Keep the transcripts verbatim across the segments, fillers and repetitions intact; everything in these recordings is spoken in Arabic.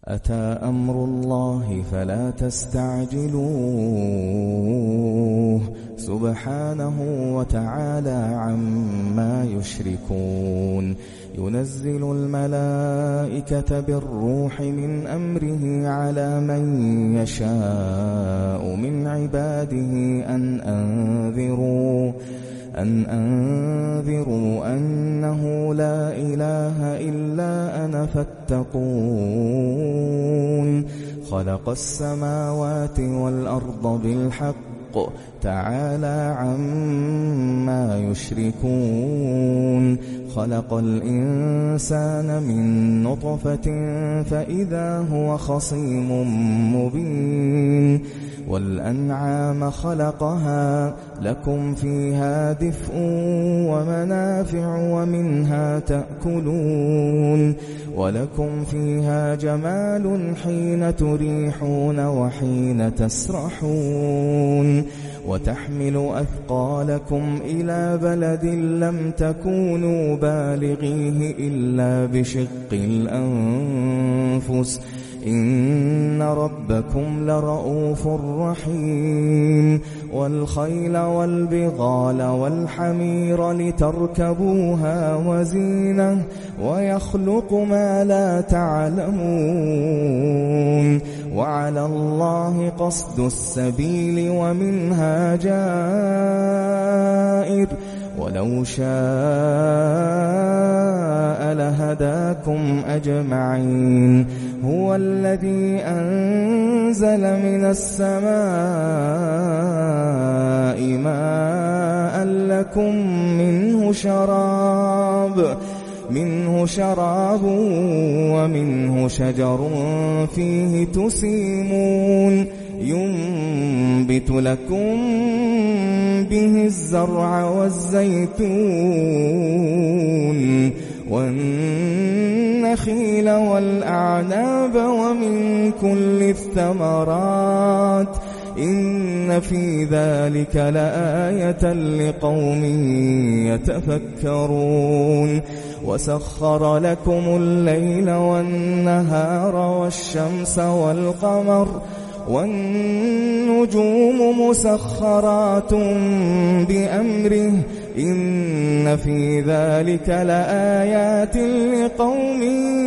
أتى أمر الله فلا تستعجلوه سبحانه وتعالى عما يشركون. ينزل الملائكة بالروح من أمره على من يشاء من عباده أن أنذروا أن أنذروا أنه لا إله إلا أنا فاتقون. خلق السماوات والأرض بالحق تعالى عما يشركون. خلق الإنسان من نطفة فإذا هو خصيم مبين. والأنعام خلقها لكم فيها دفء ومنافع ومنها تأكلون. ولكم فيها جمال حين تريحون وحين تسرحون. وتحمل أثقالكم إلى بلد لم تكونوا بالغيه إلا بشق الأنفس إن ربكم لرؤوف رحيم. والخيل والبغال والحمير لتركبوها وزينة ويخلق ما لا تعلمون. وعلى الله قصد السبيل ومنها جائر ولو شاء لهداكم أجمعين. هو الذي أنزل من السماء ماء لكم منه شراب منه شراب ومنه شجر فيه تسيمون. ينبت لكم به الزرع والزيتون والنخيل والأعناب ومن كل الثمرات إن في ذلك لآية لقوم يتفكرون. وسخر لكم الليل والنهار والشمس والقمر والنجوم مسخرات بأمره إن في ذلك لآيات لقوم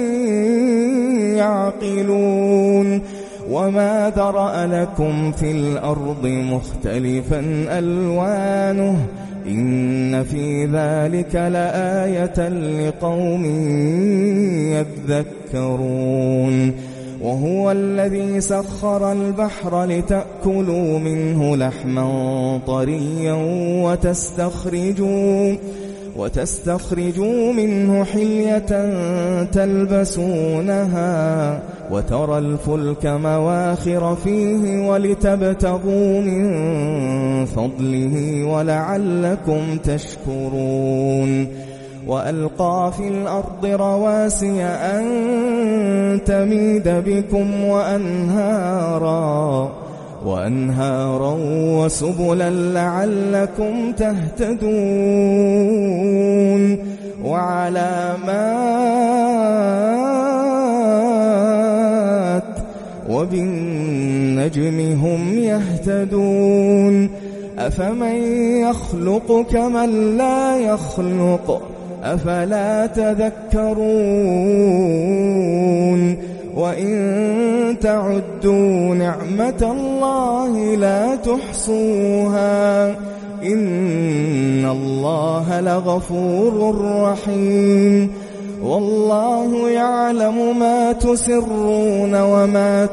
يعقلون. وما ذرأ لكم في الأرض مختلفا ألوانه إن في ذلك لآية لقوم يذكرون. وهو الذي سخر البحر لتأكلوا منه لحما طريا وتستخرجوا وتستخرجوا منه حلية تلبسونها وترى الفلك مواخر فيه ولتبتغوا من فضله ولعلكم تشكرون. وألقى في الأرض رواسي أن تميد بكم وأنهارا وأنهارا وسبلا لعلكم تهتدون. وعلامات وبالنجم هم يهتدون. أفمن يخلق كمن لا يخلق أفلا تذكرون. وإن تعدوا نعمة الله لا تحصوها إن الله لغفور رحيم. والله يعلم ما تسرون وما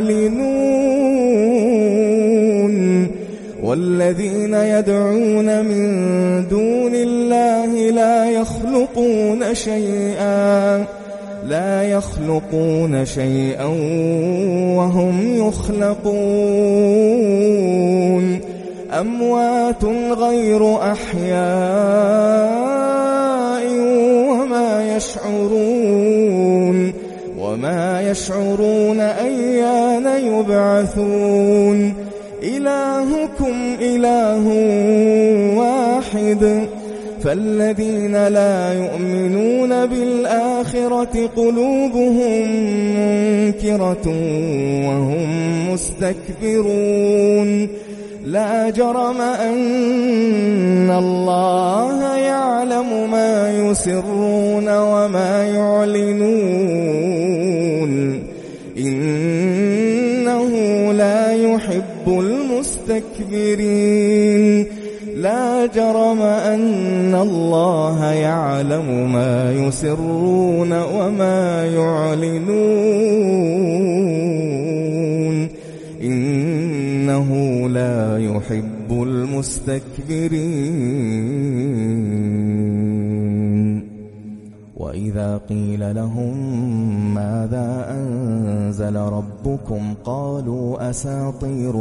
تعلنون. والذين يدعون من دون الله لا يخلقون شيئا لا يخلقون شيئا وهم يخلقون. أموات غير أحياء وما يشعرون وما يشعرون أيان يبعثون. إلهكم إله واحد فالذين لا يؤمنون بالآخرة قلوبهم منكرة وهم مستكبرون لا جرم أن الله يعلم ما يسرون وما يعلنون إنه لا يحب المستكبرين لا جرم أن الله يعلم ما يسرون وما يعلنون إنه لا يحب المستكبرين وإذا قيل لهم ماذا أنزل ربكم قالوا أساطير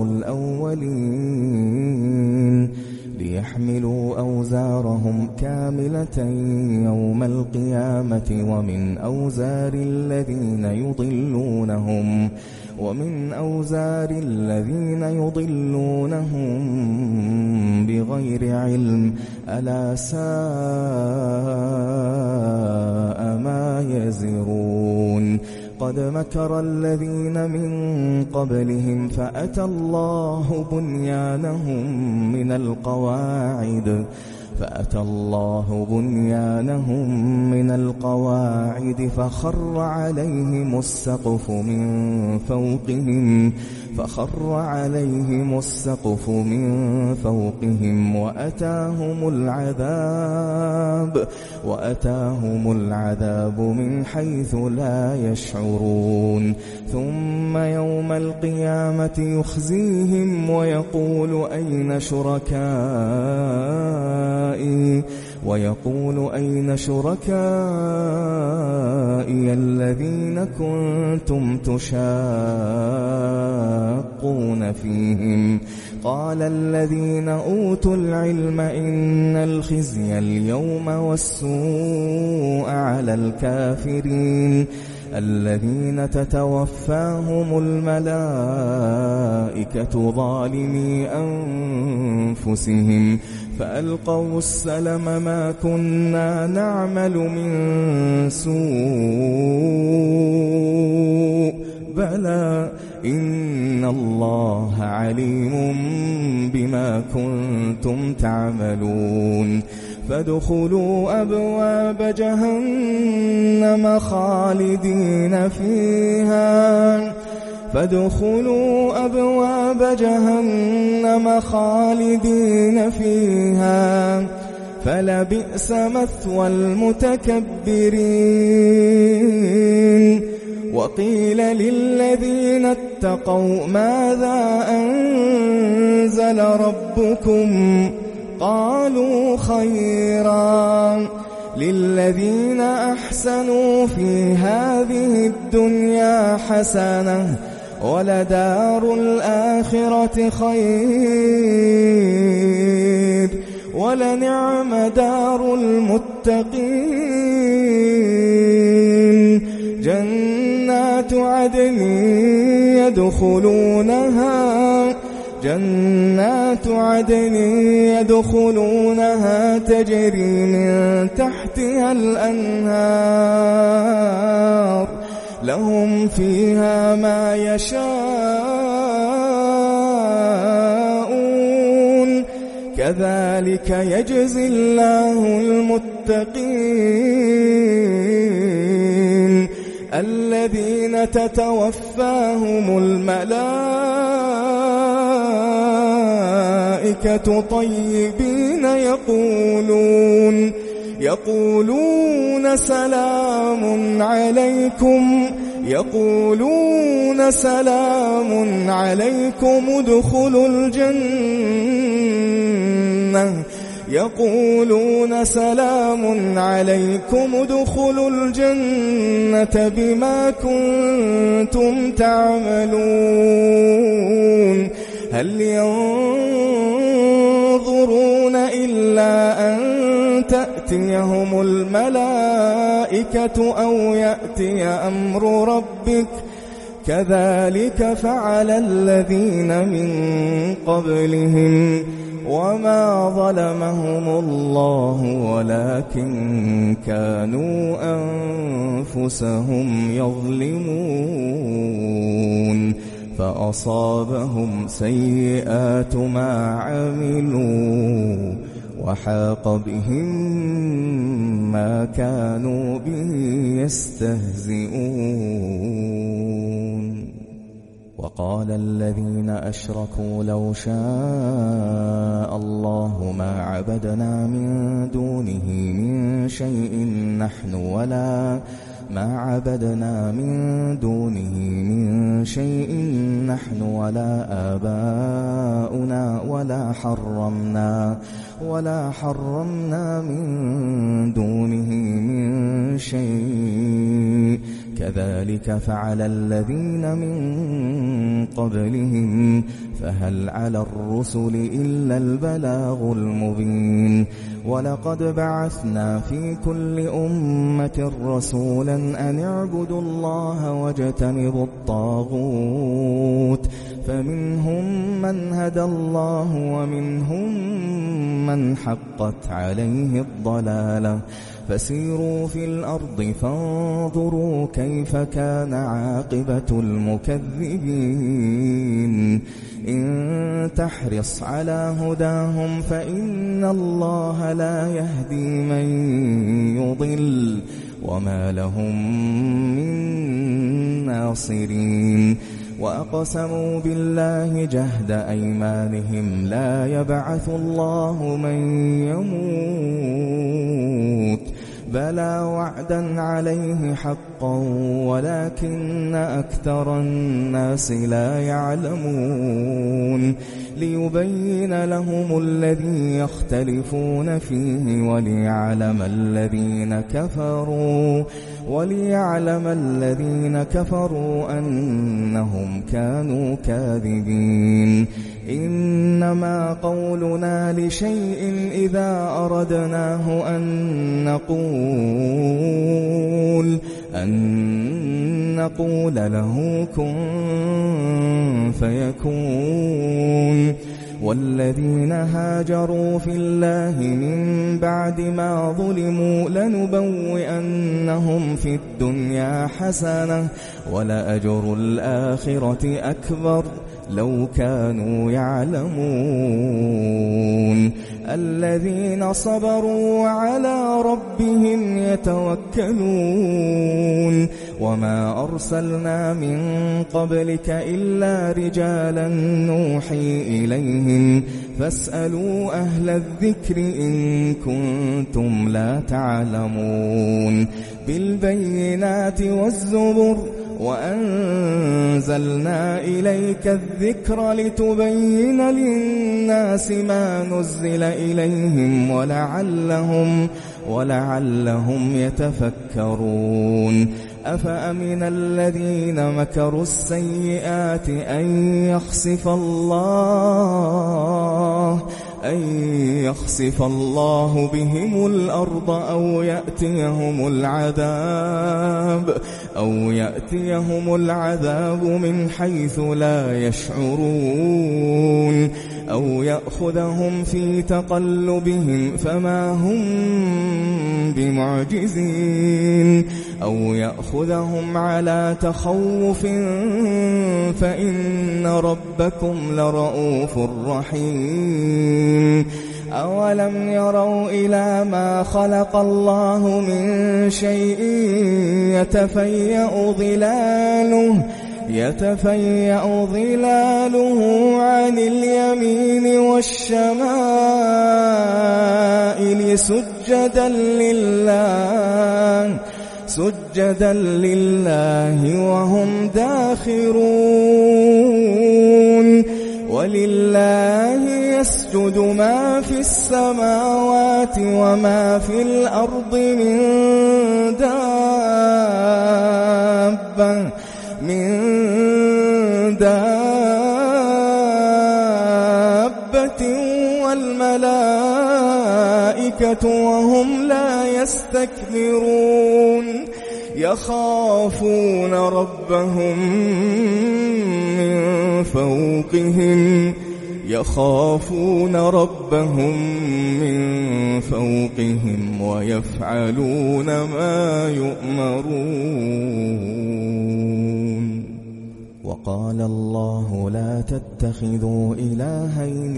الأولين ليحملوا أوزارهم كاملة يوم القيامة ومن أوزار الذين يضلونهم ومن أوزار الذين يضلونهم بغير علم ألا ساء ما يزرون قد مكر الذين من قبلهم فأتى الله بنيانهم من القواعد فأتى الله بنيانهم من القواعد فخر عليهم السقف من فوقهم فخر عليهم السقف من فوقهم وأتاهم العذاب وأتاهم العذاب من حيث لا يشعرون ثم يوم القيامة يخزيهم ويقول أين شركائي ويقول أين شركائي الذين كنتم تشاقون فيهم قال الذين أوتوا العلم إن الخزي اليوم والسوء على الكافرين الذين تتوفاهم الملائكة ظالمي أنفسهم فألقوا السلم ما كنا نعمل من سوء بلى إن الله عليم بما كنتم تعملون فادخلوا أبواب جهنم خالدين فيها فادخلوا أبواب جهنم خالدين فيها فلبئس مثوى المتكبرين وقيل للذين اتقوا ماذا أنزل ربكم قالوا خيرا للذين أحسنوا في هذه الدنيا حسنة ولدار الآخرة خير ولنعم دار المتقين جنات عدن يدخلونها جنات عدن يدخلونها تجري من تحتها الأنهار لهم فيها ما يشاءون كذلك يجزي الله المتقين الذين تتوفاهم الملائكة طيبين يقولون يقولون سلام عليكم يقولون سلام عليكم ادخلوا الجنة يقولون سلام عليكم ادخلوا الجنة بما كنتم تعملون هل ينظرون إلا أن تأتيهم الملائكة أو يأتي أمر ربك كذلك فعل الذين من قبلهم وما ظلمهم الله ولكن كانوا أنفسهم يظلمون فأصابهم سيئات ما عملوا وحاق بهم ما كانوا به يستهزئون وقال الذين أشركوا لو شاء الله ما عبدنا من دونه من شيء نحن ولا ما عبدنا من دونه من شيء نحن ولا آباؤنا ولا حرمنا ولا حرمنا من دونه من شيء كذلك فعل الذين من قبلهم فهل على الرسل إلا البلاغ المبين ولقد بعثنا في كل أمة رسولا أن اعبدوا الله واجتنبوا الطاغوت فمنهم من هدى الله ومنهم من حقت عليه الضلالة فسيروا في الأرض فانظروا كيف كان عاقبة المكذبين إن تحرص على هداهم فإن الله لا يهدي من يضل وما لهم من ناصرين وأقسموا بالله جهد أيمانهم لا يبعث الله من يموت بلى وعدا عليه حقا ولكن أكثر الناس لا يعلمون ليبين لهم الذي يختلفون فيه وليعلم الذين كفروا وليعلم الذين كفروا أنهم كانوا كاذبين إنما قولنا لشيء إذا أردناه أن نقول أن نقول له كن فيكون والذين هاجروا في الله من بعد ما ظلموا لنبوئنهم في الدنيا حسنة ولأجر الآخرة أكبر لو كانوا يعلمون الذين صبروا وعلى ربهم يتوكلون وما أرسلنا من قبلك إلا رجالا نوحي إليهم فاسألوا أهل الذكر إن كنتم لا تعلمون بالبينات والزبر وأنزلنا إليك الذكر لتبين للناس ما نزل إليهم ولعلهم ولعلهم يتفكرون أفأمن الذين مكروا السيئات أن يخسف الله أن يخسف الله بهم الأرض أو يأتيهم العذاب أو يأتيهم العذاب من حيث لا يشعرون أو يأخذهم في تقلبهم فما هم بمعجزين أو يأخذهم على تخوف فإن ربكم لرؤوف رحيم أولم يروا إلى ما خلق الله من شيء يتفيأ ظلاله يتفيأ ظلاله عن اليمين والشمائل سجدا لله سجدا لله وهم داخرون ولله يسجد ما في السماوات وما في الأرض من دابة من دابة والملائكة وهم لا يستكبرون يخافون ربهم من فوقهم يخافون ربهم من فوقهم ويفعلون ما يؤمرون. وقال الله لا تتخذوا إلهين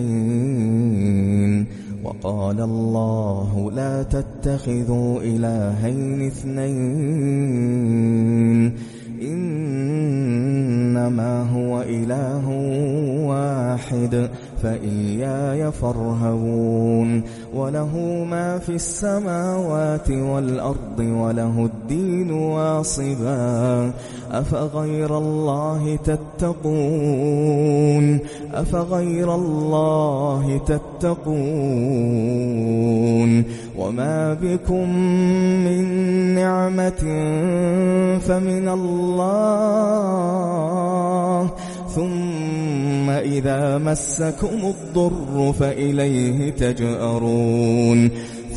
اثنين وقال الله لا تتخذوا إلهين اثنين إنما هو إله واحد فإياي فارهبون. وله ما في السماوات والأرض وله الدين واصبا أفغير الله تتقون أفغير الله تتقون. وما بكم من نعمة فمن الله ثم إذا مسكم الضر فإليه تجأرون.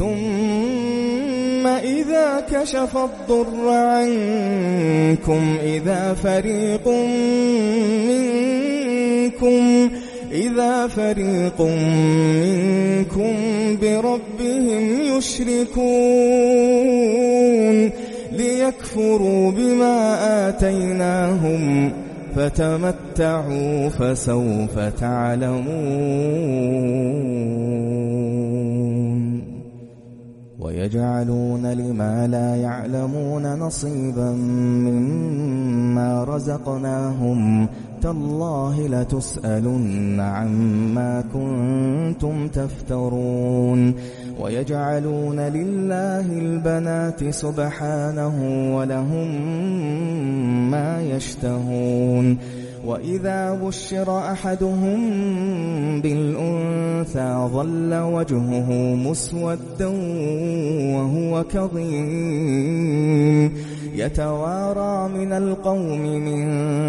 ثم إذا كشف الضر عنكم إذا فريق منكم إذا فريق منكم بربهم يشركون ليكفروا بما آتيناهم فتمتعوا فسوف تعلمون. ويجعلون لما لا يعلمون نصيبا مما رزقناهم تالله لتسألن عما كنتم تفترون. ويجعلون لله البنات سبحانه ولهم ما يشتهون. وإذا بشر أحدهم بالأنثى ظل وجهه مسودا وهو كظيم يتوارى من القوم من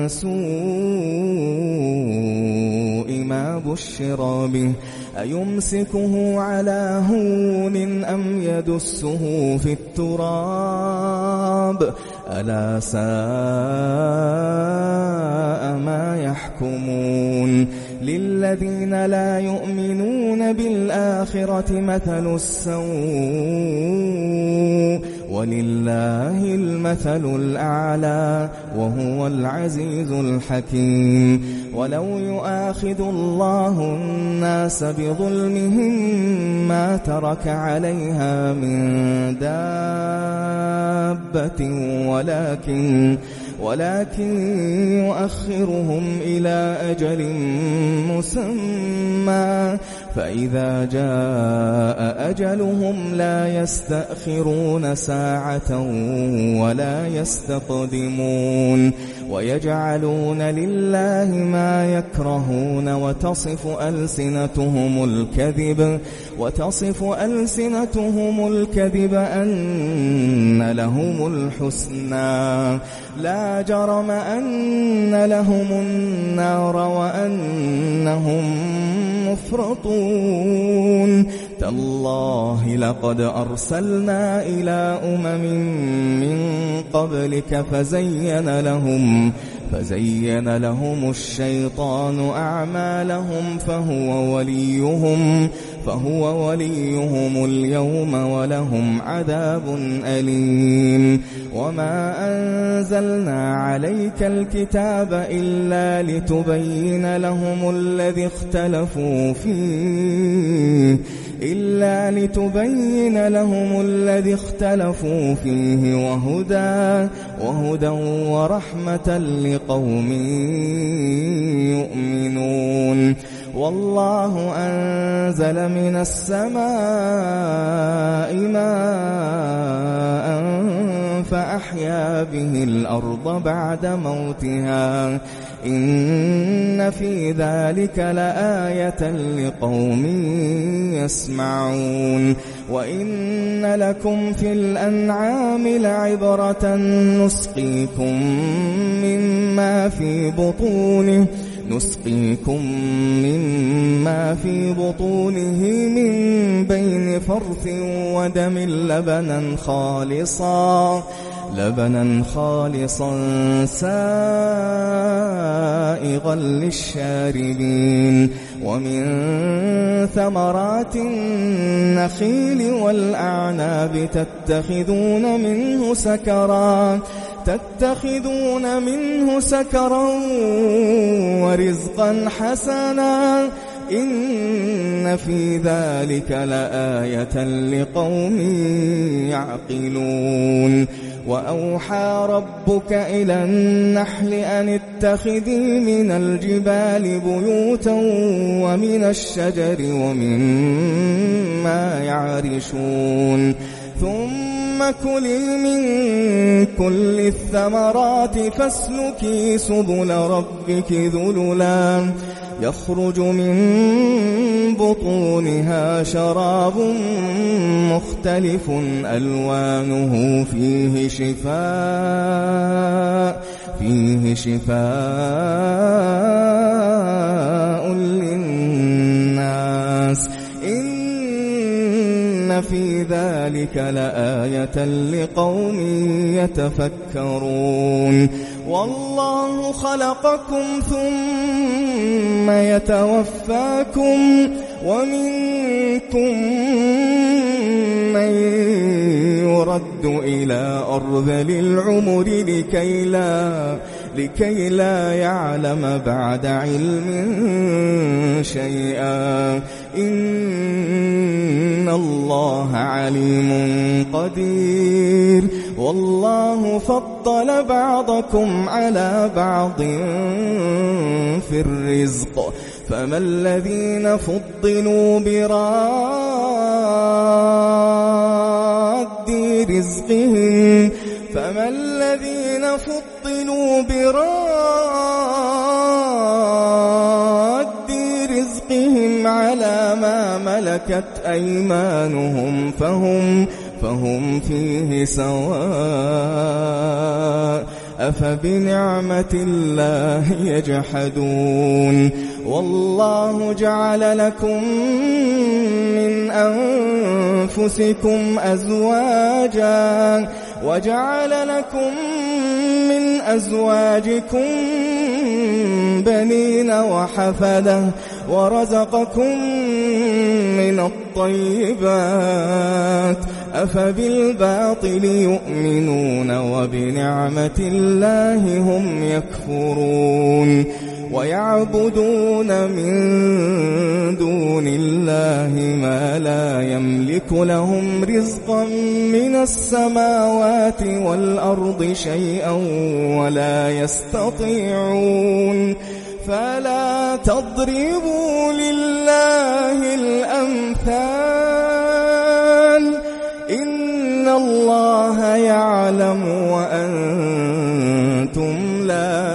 سوء ما بشر به أيمسكه على هون أم يدسه في التراب ألا ساء ما يحكمون. للذين لا يؤمنون بالآخرة مثل السوء ولله المثل الأعلى وهو العزيز الحكيم. ولو يؤاخذ الله الناس بظلمهم ما ترك عليها من دابة ولكن ولكن يؤخرهم إلى أجل مسمى فإذا جاء أجلهم لا يستأخرون ساعة ولا يستقدمون. ويجعلون لله ما يكرهون وتصف ألسنتهم الكذب وتصف ألسنتهم الكذب أن لهم الحسنى لا جرم أن لهم النار وأنهم مفرطون. تالله لقد أرسلنا إلى أمم من قبلك فزين لهم فزين لهم الشيطان أعمالهم فهو وليهم فهو وليهم اليوم ولهم عذاب أليم. وما أنزلنا عليك الكتاب إلا لتبين لهم الذي اختلفوا فيه إلا لتبين لهم الذي اختلفوا فيه وهدى وهدى ورحمة لقوم يؤمنون. والله أنزل من السماء ماء فأحيا به الأرض بعد موتها إن في ذلك لآية لقوم يسمعون. وإن لكم في الأنعام لعبرة نسقيكم مما في بطونه نسقيكم مما في بطونه من بين فرث ودم لبنا خالصا لبنا خالصا سائغا سائغا للشاربين ومن ثمرات النخيل والأعناب تتخذون منه سكرا تتخذون منه سكرا ورزقا حسنا إن في ذلك لآية لقوم يعقلون وأوحى ربك إلى النحل أن اتخذي من الجبال بيوتا ومن الشجر ومما يعرشون ثم كلي من كل الثمرات فاسلكي سبل ربك ذللا يخرج من بطونها شراب مختلف ألوانه فيه شفاء فيه شفاء للناس إن في ذلك لآية لقوم يتفكرون والله خلقكم ثم يتوفاكم ومنكم من يرد إلى أرذل العمر لكي لا, لكي لا يعلم بعد علم شيئا إن الله عليم قدير والله فضل بعضكم على بعض في الرزق فما الذين فضلوا براد رزقهم فما الذين فضلوا براد رزقهم على ما ملكت أيمانهم فهم فهم فيه سواء أفبنعمة الله يجحدون والله جعل لكم من أنفسكم أزواجا وجعل لكم من أزواجكم بنين وحفدة ورزقكم من الطيبات أفبالباطل يؤمنون وبنعمة الله هم يكفرون ويعبدون من دون الله ما لا يملك لهم رزقا من السماوات والأرض شيئا ولا يستطيعون فلا تضربوا لله الأمثال إن الله يعلم وأنتم لا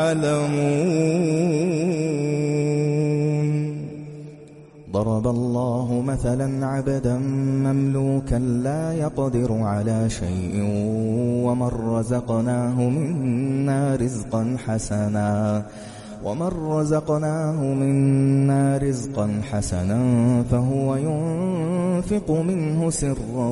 تعلمون ضرب الله مثلا عبدا مملوكا لا يقدر على شيء ومن رزقناه منا رزقا حسنا ومن رزقناه منا رزقا حسنا فهو ينفق منه سرا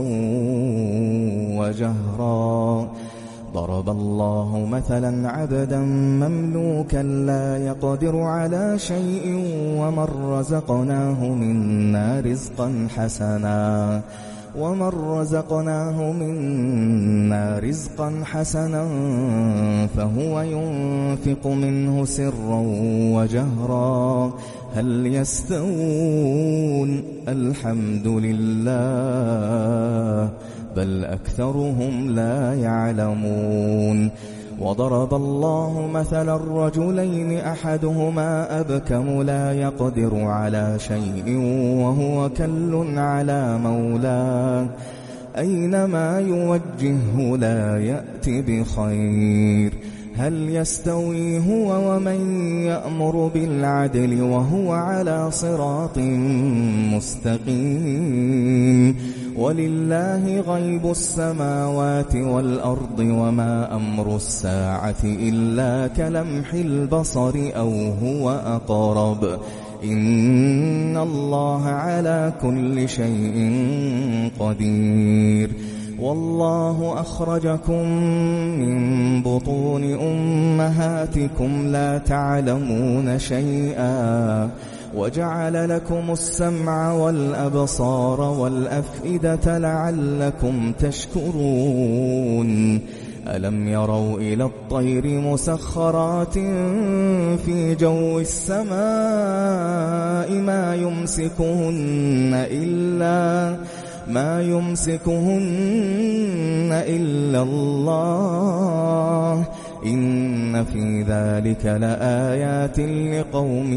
وجهرا ضرب الله مثلا عبدا مملوكا لا يقدر على شيء ومن رزقناه منا رزقا حسنا ومن رزقناه منا رزقا حسنا فهو ينفق منه سرا وجهرا هل يستوون الحمد لله بل أكثرهم لا يعلمون وضرب الله مثلا الرجلين أحدهما أبكم لا يقدر على شيء وهو كل على مولاه أينما يوجهه لا يأت بخير هل يستوي هو ومن يأمر بالعدل وهو على صراط مستقيم ولله غيب السماوات والأرض وما أمر الساعة إلا كلمح البصر أو هو أقرب إن الله على كل شيء قدير والله أخرجكم من بطون أمهاتكم لا تعلمون شيئا وجعل لكم السمع والأبصار والأفئدة لعلكم تشكرون ألم يروا إلى الطير مسخرات في جو السماء ما يمسكهن إلا ما يمسكهن إلا الله إن في ذلك لآيات لقوم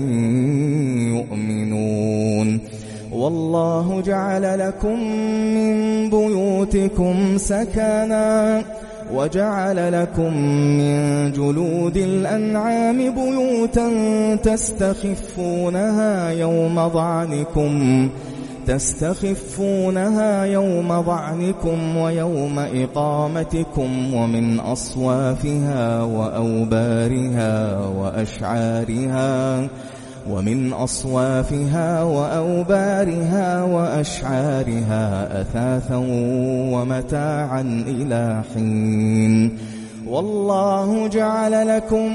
يؤمنون والله جعل لكم من بيوتكم سكنا وجعل لكم من جلود الأنعام بيوتا تستخفونها يوم ظعنكم تستخفونها يوم ظعنكم ويوم إقامتكم ومن أصوافها وأوبارها وأشعارها ومن أصوافها وأوبارها وأشعارها أثاثا ومتاعا إلى حين والله جعل لكم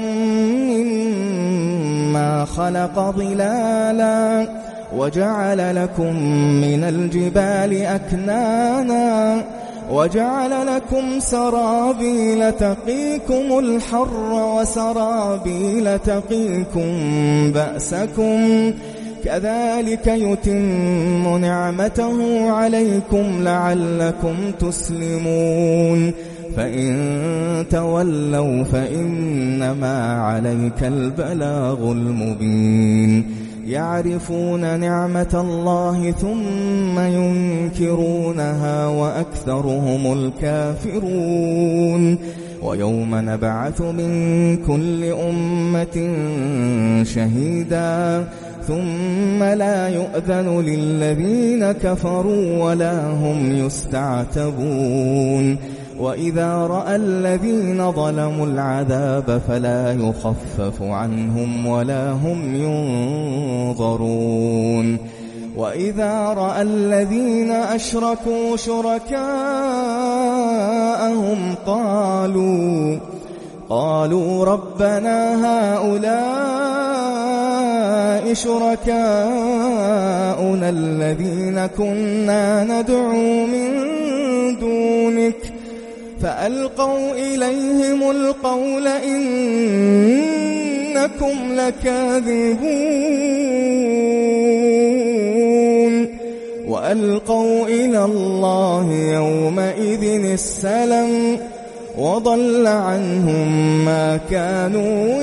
مما خلق ظلالا وجعل لكم من الجبال أكنانا وجعل لكم سرابيل تقيكم الحر وسرابيل تقيكم بأسكم كذلك يتم نعمته عليكم لعلكم تسلمون فإن تولوا فإنما عليك البلاغ المبين يعرفون نعمة الله ثم ينكرونها وأكثرهم الكافرون ويوم نبعث من كل أمة شهيدا ثم لا يؤذن للذين كفروا ولا هم يستعتبون وإذا رأى الذين ظلموا العذاب فلا يخفف عنهم ولا هم ينظرون وإذا رأى الذين أشركوا شركاءهم قالوا قالوا ربنا هؤلاء شركاؤنا الذين كنا ندعو من دونك فألقوا إليهم القول إنكم لكاذبون وألقوا إلى الله يومئذ السلم وضل عنهم ما كانوا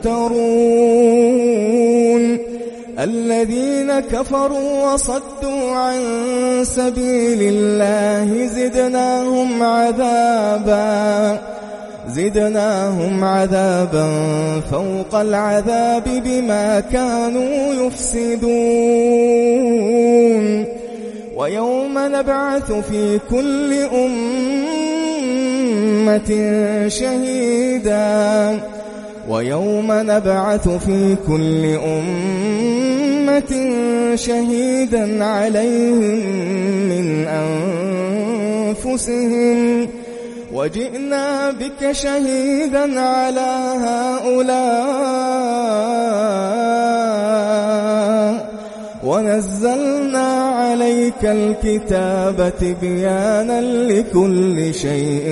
يفترون الذين كفروا وصدوا عن سبيل الله زدناهم عذابا زدناهم عذابا فوق العذاب بما كانوا يفسدون ويوم نبعث في كل أمة شهيدا ويوم نبعث في كل أمة شهيدا عليهم من أنفسهم وجئنا بك شهيدا على هؤلاء ونزلنا عليك الكتاب تبيانا لكل شيء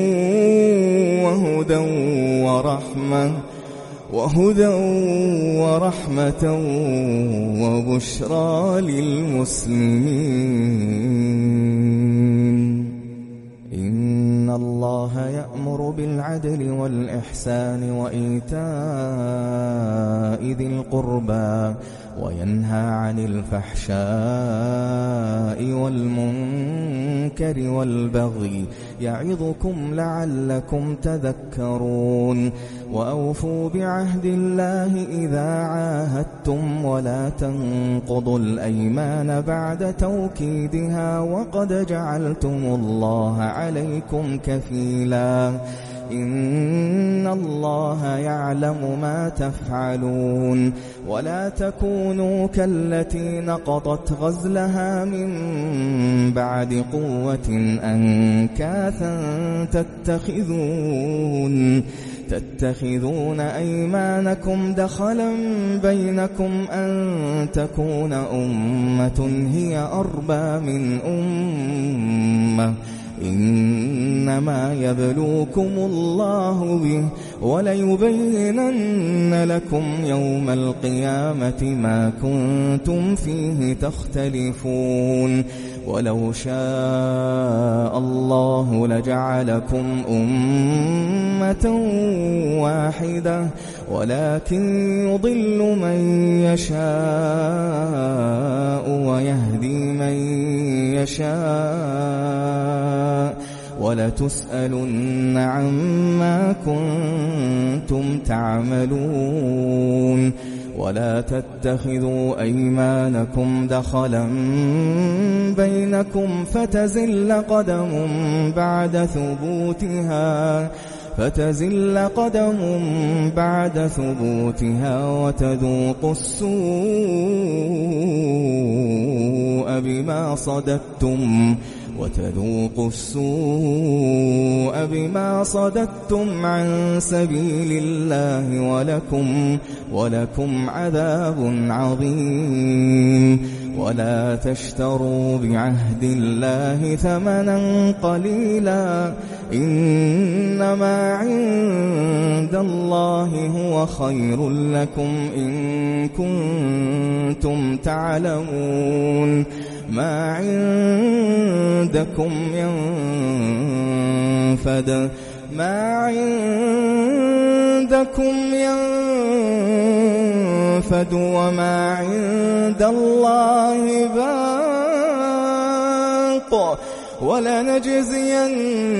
وهدى ورحمة وهدى ورحمة وبشرى للمسلمين إن الله يأمر بالعدل والإحسان وإيتاء ذي القربى وينهى عن الفحشاء والمنكر والبغي يعظكم لعلكم تذكرون وأوفوا بعهد الله إذا عاهدتم ولا تنقضوا الأيمان بعد توكيدها وقد جعلتم الله عليكم كفيلا إن الله يعلم ما تفعلون ولا تكونوا كالتي نقضت غزلها من بعد قوة أنكاثا تتخذون تتخذون أيمانكم دخلا بينكم أن تكون أمة هي أربى من أمة إنما يبلوكم الله به وليبينن لكم يوم القيامة ما كنتم فيه تختلفون ولو شاء الله لجعلكم أمة واحدة ولكن يضل من يشاء ويهدي من يشاء ولتسألن عما كنتم تعملون ولا تتخذوا أيمانكم دخلا بينكم فتزل قدم بعد ثبوتها فتزل قدم بعد ثبوتها وتذوقوا السوء بما صددتم وتذوقوا السوء بما صددتم عن سبيل الله ولكم ولكم عذاب عظيم ولا تشتروا بعهد الله ثمنا قليلا إنما عند الله هو خير لكم إن كنتم تعلمون ما عندكم ينفد ما عندكم ينفد وما عند الله باق ولنجزين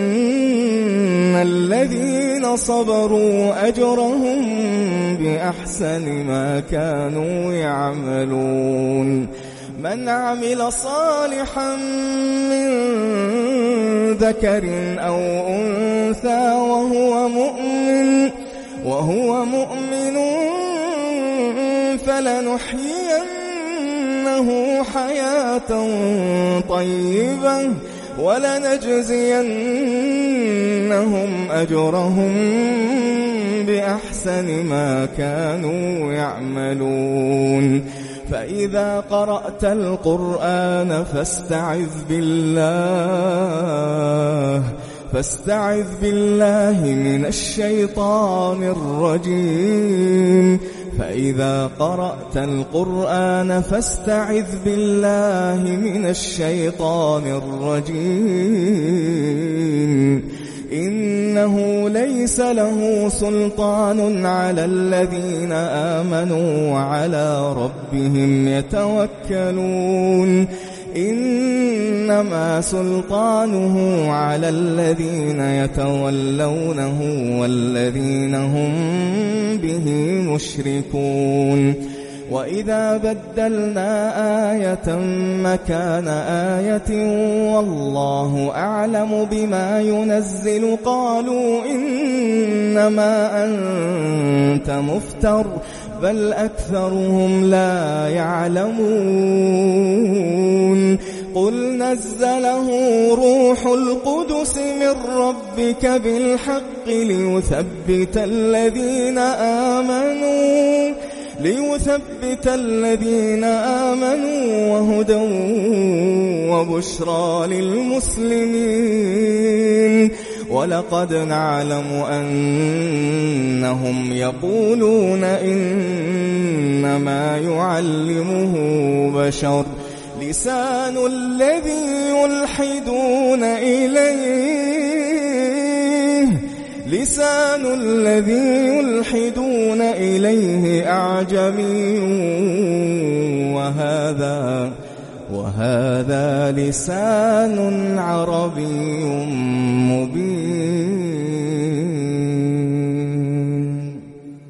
الذين صبروا أجرهم بأحسن ما كانوا يعملون من عمل صالحا من ذكر أو أنثى وهو مؤمن وهو مؤمن فلنحيينه حياة طيبة ولنجزينهم أجرهم بأحسن ما كانوا يعملون فإذا قرأت القرآن فاستعذ بالله فاستعذ بالله من الشيطان الرجيم فإذا قرأت القرآن فاستعذ بالله من الشيطان الرجيم إنه ليس له سلطان على الذين آمنوا وعلى ربهم يتوكلون إنما سلطانه على الذين يتولونه والذين هم به مشركون وإذا بدلنا آية مكان آية والله أعلم بما ينزل قالوا إنما أنت مفتر بل أكثرهم لا يعلمون قل نزله روح القدس من ربك بالحق ليثبت الذين آمنوا ليثبت الذين آمنوا وهدى وبشرى للمسلمين ولقد نعلم أنهم يقولون إنما يعلمه بشر لسان الذي يلحدون إليه لسان الذي يلحدون إليه أعجمي وهذا وهذا لسان عربي مبين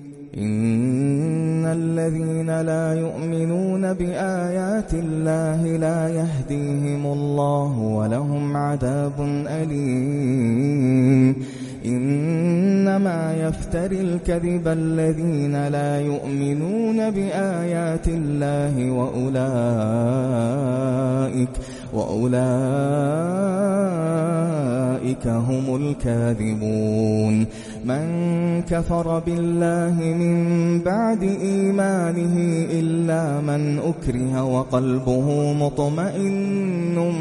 إن الذين لا يؤمنون بآيات الله لا يهديهم الله ولهم عذاب أليم إنما يفتري الكذب الذين لا يؤمنون بآيات الله وأولئك وأولئك هم الكاذبون. من كفر بالله من بعد إيمانه إلا من أكره وقلبه مطمئن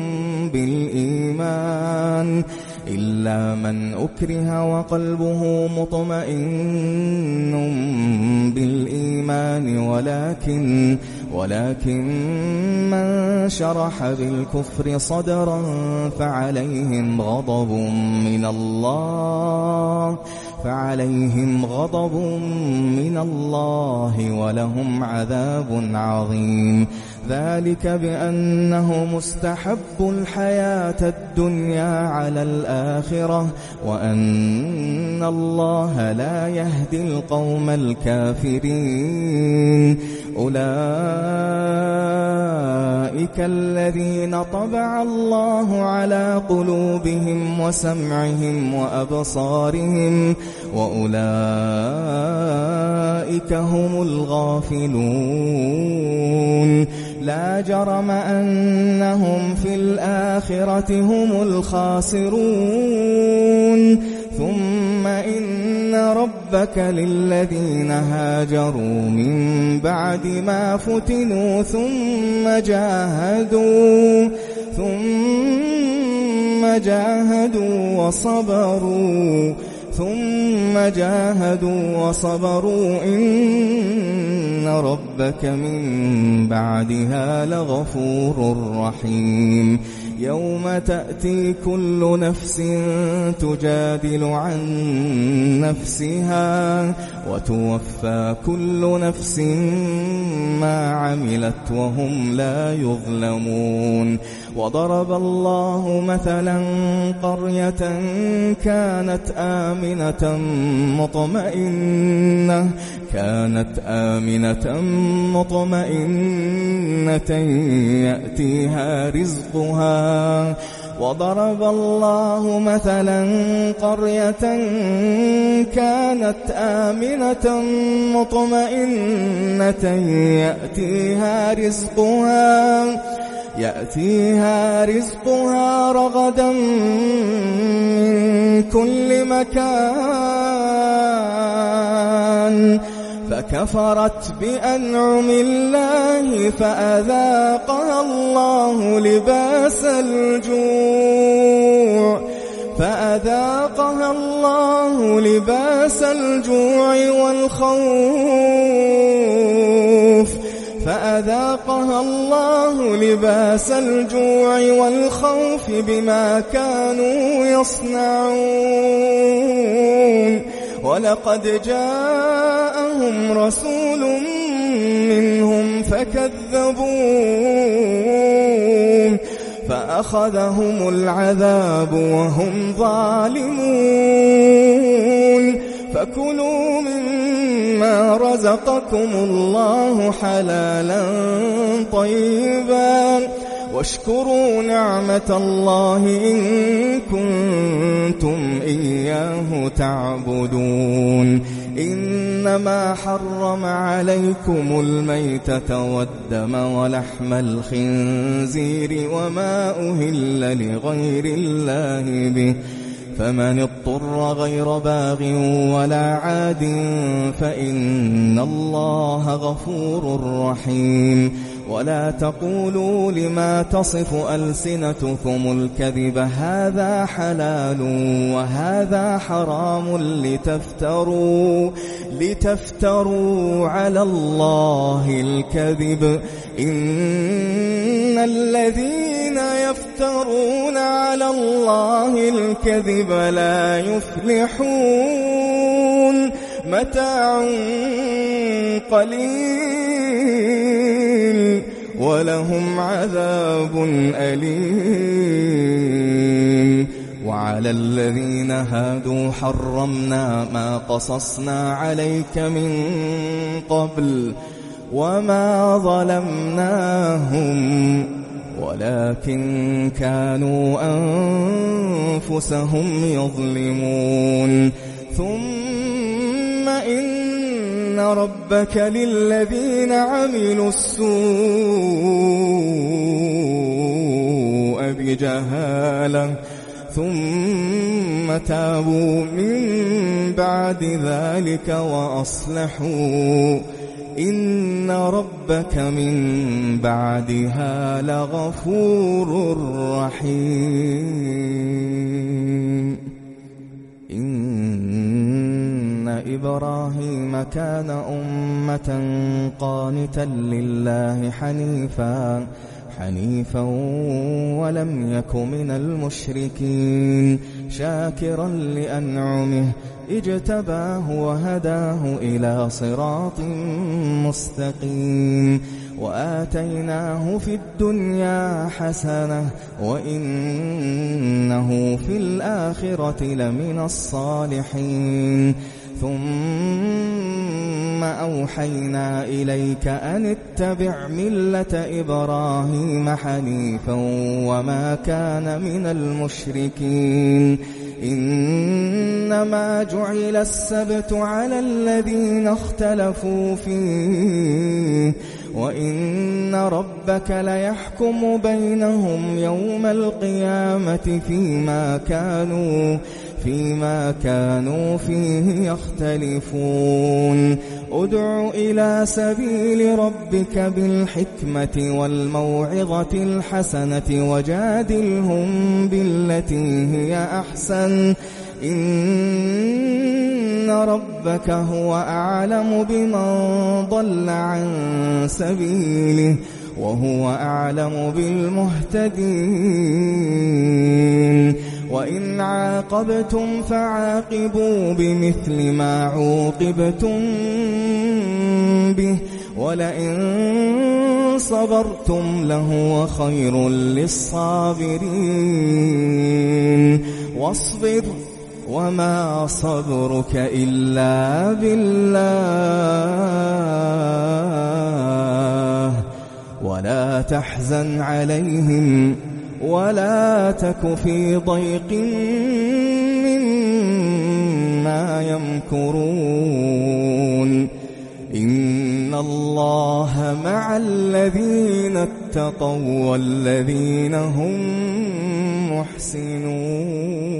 بالإيمان إلا من أكره وقلبه مطمئن بالإيمان ولكن ولكن من شرح بالكفر صدرا فعليهم غضب من الله فعليهم غضب من الله ولهم عذاب عظيم. ذلك بأنه مستحب الحياة الدنيا على الآخرة وأن الله لا يهدي القوم الكافرين. أولئك الذين طبع الله على قلوبهم وسمعهم وأبصارهم وأولئك هم الغافلون. لا جرم أنهم في الآخرة هم الخاسرون. ثم إن ربك للذين هاجروا من بعد ما فتنوا ثم جاهدوا ثم جاهدوا وصبروا ثم جاهدوا وصبروا إن ربك من بعدها لغفور رحيم. يوم تأتي كل نفس تجادل عن نفسها وتوفى كل نفس ما عملت وهم لا يظلمون. وضرب الله مثلا قرية كانت آمنة مطمئنة كانت آمنة مطمئنة يأتيها رزقها وضرب الله مثلا قرية كانت آمنة مطمئنة يأتيها رزقها يأتيها رزقها رغدا من كل مكان فكفرت بأنعم الله فأذاقها الله لباس الجوع فأذاقها الله لباس الجوع والخوف فأذاقها الله لباس الجوع والخوف بما كانوا يصنعون. ولقد جاءهم رسول منهم فكذبوه فأخذهم العذاب وهم ظالمون. فكلوا مما رزقكم الله حلالا طيبا واشكروا نعمة الله إن كنتم إياه تعبدون. إنما حرم عليكم الميتة والدم ولحم الخنزير وما أهل لغير الله به فمن اضطر غير باغ ولا عاد فإن الله غفور رحيم. ولا تقولوا لما تصف ألسنتكم الكذب هذا حلال وهذا حرام لتفتروا لتفتروا على الله الكذب. إن الذين يفترون على الله الكذب لا يفلحون. متاع قليل ولهم عذاب أليم. وعلى الذين هادوا حرمنا ما قصصنا عليك من قبل وما ظلمناهم ولكن كانوا أنفسهم يظلمون ثم إن ربك للذين عملوا السوء بجهالة ثم تابوا من بعد ذلك وأصلحوا إن ربك من بعدها لغفور رحيم. إن إبراهيم كان أمة قانتا لله حنيفا حنيفا ولم يك من المشركين شاكرا لأنعمه اجتباه وهداه إلى صراط مستقيم وآتيناه في الدنيا حسنة وإنه في الآخرة لمن الصالحين ثم أوحينا إليك أن اتبع ملة إبراهيم حنيفا وما كان من المشركين إنما جعل السبت على الذين اختلفوا فيه وإن ربك ليحكم بينهم يوم القيامة فيما كانوا فيما كانوا فيه يختلفون ادع إلى سبيل ربك بالحكمة والموعظة الحسنة وجادلهم بالتي هي أحسن إن ربك هو أعلم بمن ضل عن سبيله وهو أعلم بالمهتدين وإن عاقبتم فعاقبوا بمثل ما عوقبتم به ولئن صبرتم لهو خير للصابرين واصبر وما صبرك إلا بالله ولا تحزن عليهم ولا تك في ضيق مما يمكرون إن الله مع الذين اتقوا والذين هم محسنون.